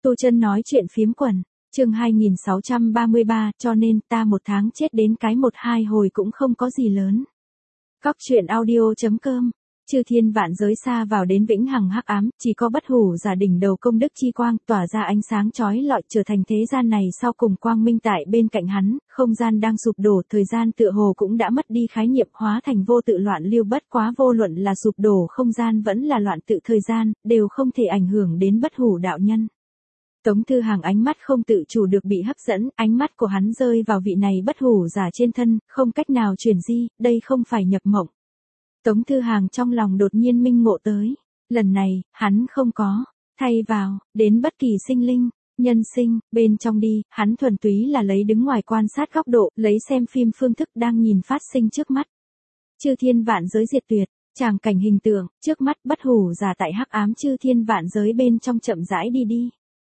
Tu Chân nói chuyện phiếm quần, chương 2633, cho nên ta một tháng chết đến cái 1-2 hồi cũng không có gì lớn. Cóc truyện audio.com. Chư thiên vạn giới xa vào đến vĩnh hằng hắc ám, chỉ có Bất Hủ Giả đỉnh đầu công đức chi quang tỏa ra ánh sáng chói lọi, trở thành thế gian này sau cùng quang minh. Tại bên cạnh hắn, không gian đang sụp đổ, thời gian tựa hồ cũng đã mất đi khái niệm, hóa thành vô tự loạn lưu. Bất quá vô luận là sụp đổ không gian vẫn là loạn tự thời gian, đều không thể ảnh hưởng đến Bất Hủ đạo nhân. Tống Thư Hàng ánh mắt không tự chủ được bị hấp dẫn, ánh mắt của hắn rơi vào vị này Bất Hủ Giả trên thân, không cách nào chuyển di, đây không phải nhập mộng. Tống Thư Hàng trong lòng đột nhiên minh ngộ tới, lần này, hắn không có, thay vào, đến bất kỳ sinh linh, nhân sinh, bên trong đi, hắn thuần túy là lấy đứng ngoài quan sát góc độ, lấy xem phim phương thức đang nhìn phát sinh trước mắt. Chư thiên vạn giới diệt tuyệt, tràng cảnh hình tượng, trước mắt Bất Hủ Giả tại hắc ám chư thiên vạn giới bên trong chậm rãi đi.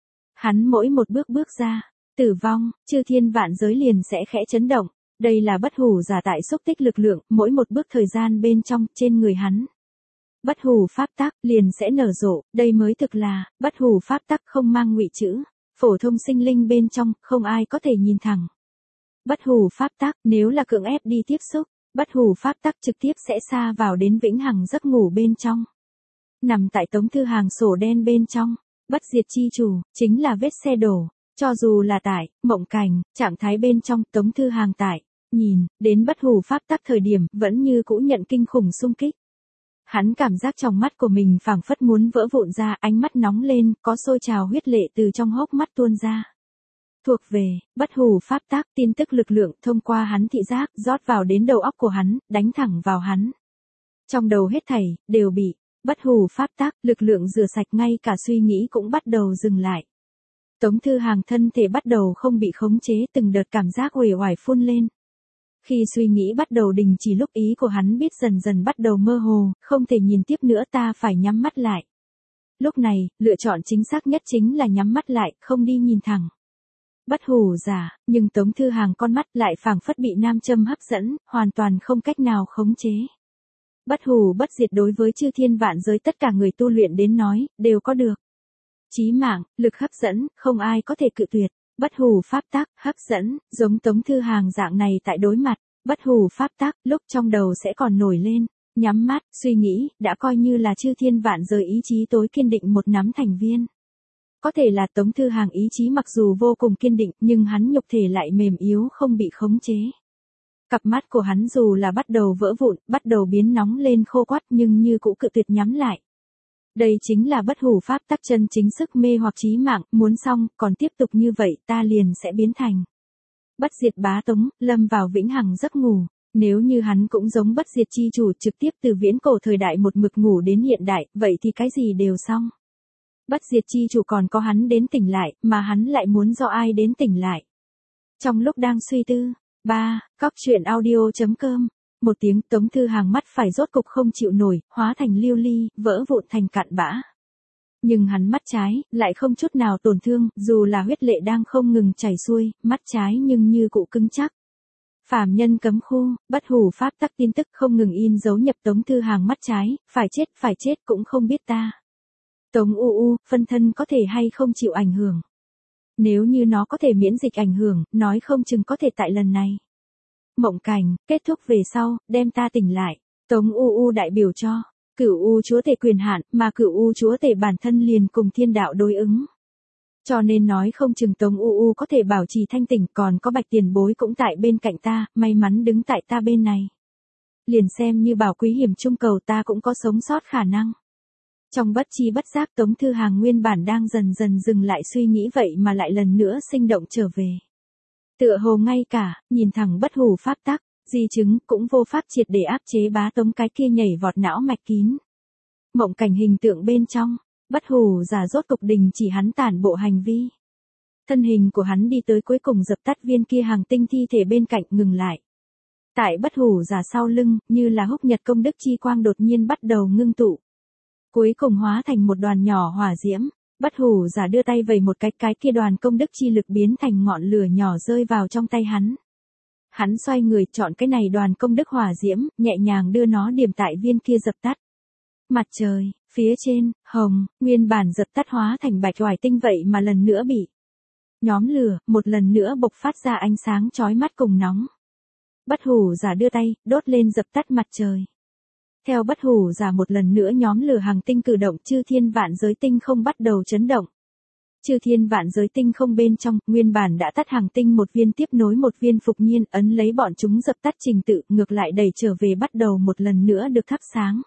Hắn mỗi một bước ra, tử vong, chư thiên vạn giới liền sẽ khẽ chấn động. Đây là Bất Hủ Giả tại xúc tích lực lượng, mỗi một bước thời gian bên trong, trên người hắn. Bất Hủ pháp tắc liền sẽ nở rộ, đây mới thực là, Bất Hủ pháp tắc không mang ngụy chữ, phổ thông sinh linh bên trong, không ai có thể nhìn thẳng. Bất Hủ pháp tắc, nếu là cưỡng ép đi tiếp xúc, Bất Hủ pháp tắc trực tiếp sẽ xa vào đến vĩnh hằng giấc ngủ bên trong. Nằm tại Tống Thư Hàng sổ đen bên trong, bất diệt chi chủ, chính là vết xe đổ. Cho dù là tại, mộng cảnh, trạng thái bên trong, Tống Thư Hàng tại, nhìn, đến Bất Hủ pháp tắc thời điểm, vẫn như cũ nhận kinh khủng xung kích. Hắn cảm giác trong mắt của mình phảng phất muốn vỡ vụn ra, ánh mắt nóng lên, có sôi trào huyết lệ từ trong hốc mắt tuôn ra. Thuộc về, Bất Hủ pháp tắc, tin tức lực lượng thông qua hắn thị giác, rót vào đến đầu óc của hắn, đánh thẳng vào hắn. Trong đầu hết thảy, đều bị, Bất Hủ pháp tắc, lực lượng rửa sạch, ngay cả suy nghĩ cũng bắt đầu dừng lại. Tống Thư Hàng thân thể bắt đầu không bị khống chế, từng đợt cảm giác uể oải phun lên. Khi suy nghĩ bắt đầu đình chỉ, lúc ý của hắn biết dần dần bắt đầu mơ hồ, không thể nhìn tiếp nữa, ta phải nhắm mắt lại. Lúc này, lựa chọn chính xác nhất chính là nhắm mắt lại, không đi nhìn thẳng. Bất Hủ Giả, nhưng Tống Thư Hàng con mắt lại phảng phất bị nam châm hấp dẫn, hoàn toàn không cách nào khống chế. Bất hủ bất diệt đối với chư thiên vạn giới tất cả người tu luyện đến nói, đều có được. Chí mạng, lực hấp dẫn, không ai có thể cự tuyệt. Bất hủ pháp tắc, hấp dẫn, giống Tống Thư Hàng dạng này tại đối mặt, Bất Hủ pháp tắc, lúc trong đầu sẽ còn nổi lên, nhắm mắt, suy nghĩ, đã coi như là chư thiên vạn giới ý chí tối kiên định một nắm thành viên. Có thể là Tống Thư Hàng ý chí mặc dù vô cùng kiên định, nhưng hắn nhục thể lại mềm yếu không bị khống chế. Cặp mắt của hắn dù là bắt đầu vỡ vụn, bắt đầu biến nóng lên khô quắt, nhưng như cũ cự tuyệt nhắm lại. Đây chính là Bất Hủ pháp tắc chân chính, sức mê hoặc chí mạng, muốn xong, còn tiếp tục như vậy, ta liền sẽ biến thành bất diệt bá tống, lâm vào vĩnh hằng giấc ngủ. Nếu như hắn cũng giống bất diệt chi chủ, trực tiếp từ viễn cổ thời đại một mực ngủ đến hiện đại, vậy thì cái gì đều xong. Bất diệt chi chủ còn có hắn đến tỉnh lại, mà hắn lại muốn do ai đến tỉnh lại. Trong lúc đang suy tư, Cóc truyện audio.com. Một tiếng, Tống Thư Hàng mắt phải rốt cục không chịu nổi, hóa thành lưu ly, vỡ vụn thành cặn bã. Nhưng hắn mắt trái, lại không chút nào tổn thương, dù là huyết lệ đang không ngừng chảy xuôi, mắt trái nhưng như cũ cứng chắc. Phàm nhân cấm khu, Bất Hủ pháp tắc tin tức không ngừng in dấu nhập Tống Thư Hàng mắt trái, phải chết cũng không biết ta. Tống phân thân có thể hay không chịu ảnh hưởng. Nếu như nó có thể miễn dịch ảnh hưởng, nói không chừng có thể tại lần này. Mộng cảnh, kết thúc về sau, đem ta tỉnh lại. Tống đại biểu cho Cửu chúa tể quyền hạn, mà Cửu chúa tể bản thân liền cùng thiên đạo đối ứng. Cho nên nói không chừng Tống có thể bảo trì thanh tỉnh, còn có Bạch Tiền Bối cũng tại bên cạnh ta, may mắn đứng tại ta bên này. Liền xem như bảo quý hiểm trung cầu, ta cũng có sống sót khả năng. Trong bất chi bất giác, Tống Thư Hàng nguyên bản đang dần dần dừng lại suy nghĩ, vậy mà lại lần nữa sinh động trở về. Tựa hồ ngay cả, nhìn thẳng Bất Hủ pháp tắc, di chứng cũng vô pháp triệt để áp chế bá tống cái kia nhảy vọt não mạch kín. Mộng cảnh hình tượng bên trong, Bất Hủ Giả rốt cục đình chỉ hắn tản bộ hành vi. Thân hình của hắn đi tới cuối cùng dập tắt viên kia hàng tinh thi thể bên cạnh, ngừng lại. Tại Bất Hủ Giả sau lưng, như là húc nhật công đức chi quang đột nhiên bắt đầu ngưng tụ. Cuối cùng hóa thành một đoàn nhỏ hỏa diễm. Bất Hủ Giả đưa tay vẩy một cái kia đoàn công đức chi lực biến thành ngọn lửa nhỏ rơi vào trong tay hắn. Hắn xoay người chọn cái này đoàn công đức hỏa diễm, nhẹ nhàng đưa nó điểm tại viên kia dập tắt. Mặt trời, Phía trên, hồng, nguyên bản dập tắt hóa thành bạch oải tinh vậy mà lần nữa bị nhóm lửa, một lần nữa bộc phát ra ánh sáng chói mắt cùng nóng. Bất hủ giả đưa tay, đốt lên dập tắt mặt trời. Theo bất hủ giả một lần nữa nhóm lửa hàng tinh cử động, chư thiên vạn giới tinh không bắt đầu chấn động. Chư thiên vạn giới tinh không bên trong, nguyên bản đã tắt hàng tinh một viên tiếp nối một viên phục nhiên ấn lấy bọn chúng dập tắt trình tự, ngược lại đẩy trở về bắt đầu một lần nữa được thắp sáng.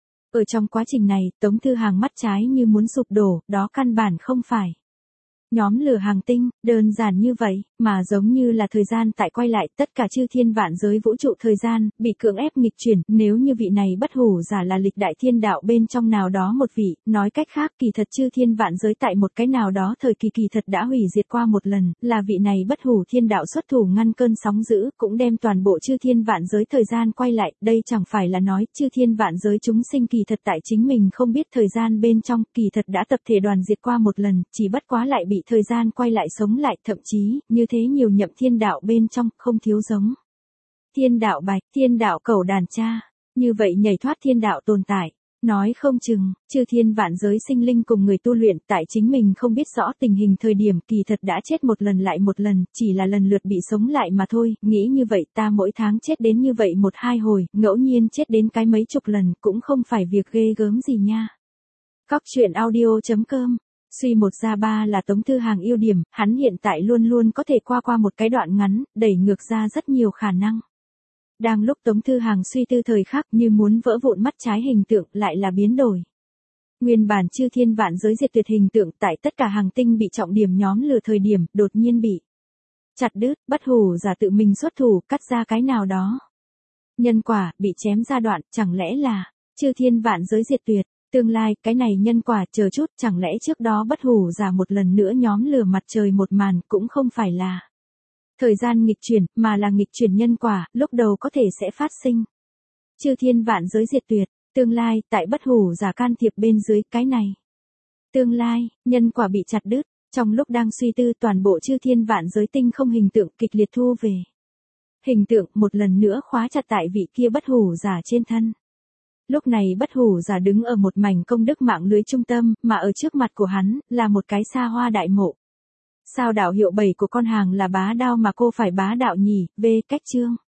Ở trong quá trình này, Tống Thư Hàng mắt trái như muốn sụp đổ, đó căn bản không phải nhóm lửa hàng tinh, đơn giản như vậy, mà giống như là thời gian tại quay lại, tất cả chư thiên vạn giới vũ trụ thời gian, bị cưỡng ép nghịch chuyển, nếu như vị này bất hủ giả là lịch đại thiên đạo bên trong nào đó một vị, nói cách khác kỳ thật chư thiên vạn giới tại một cái nào đó thời kỳ kỳ thật đã hủy diệt qua một lần, là vị này bất hủ thiên đạo xuất thủ ngăn cơn sóng dữ, cũng đem toàn bộ chư thiên vạn giới thời gian quay lại, đây chẳng phải là nói, chư thiên vạn giới chúng sinh kỳ thật tại chính mình không biết thời gian bên trong, kỳ thật đã tập thể đoàn diệt qua một lần, chỉ bất quá lại bị thời gian quay lại sống lại, thậm chí, như thế nhiều nhậm thiên đạo bên trong, không thiếu giống. Thiên đạo bạch, thiên đạo cẩu đàn cha, như vậy nhảy thoát thiên đạo tồn tại. Nói không chừng, chư thiên vạn giới sinh linh cùng người tu luyện tại chính mình không biết rõ tình hình thời điểm kỳ thật đã chết một lần lại một lần, chỉ là lần lượt bị sống lại mà thôi, nghĩ như vậy ta mỗi tháng chết đến như vậy một hai hồi, ngẫu nhiên chết đến cái mấy chục lần, cũng không phải việc ghê gớm gì nha. Cóc truyện audio.com. Suy một ra ba là Tống Thư Hàng ưu điểm, hắn hiện tại luôn luôn có thể qua một cái đoạn ngắn, đẩy ngược ra rất nhiều khả năng. Đang lúc Tống Thư Hàng suy tư thời khắc như muốn vỡ vụn mắt trái hình tượng lại là biến đổi. Nguyên bản chư thiên vạn giới diệt tuyệt hình tượng tại tất cả hàng tinh bị trọng điểm nhóm lửa thời điểm, đột nhiên bị chặt đứt, bất hủ giả tự mình xuất thủ, cắt ra cái nào đó. Nhân quả, bị chém ra đoạn, chẳng lẽ là chư thiên vạn giới diệt tuyệt. Tương lai, cái này nhân quả, chờ chút, chẳng lẽ trước đó bất hủ giả một lần nữa nhóm lửa mặt trời một màn, cũng không phải là thời gian nghịch chuyển, mà là nghịch chuyển nhân quả, lúc đầu có thể sẽ phát sinh. Chư thiên vạn giới diệt tuyệt, tương lai, tại bất hủ giả can thiệp bên dưới, cái này. Tương lai, nhân quả bị chặt đứt, trong lúc đang suy tư toàn bộ chư thiên vạn giới tinh không hình tượng kịch liệt thu về. Hình tượng một lần nữa khóa chặt tại vị kia bất hủ giả trên thân. Lúc này bất hủ giả đứng ở một mảnh công đức mạng lưới trung tâm, mà ở trước mặt của hắn, là một cái xa hoa đại mộ. Sao đạo hiệu 7 của con hàng là bá đạo mà cô phải bá đạo nhỉ, v cách chương.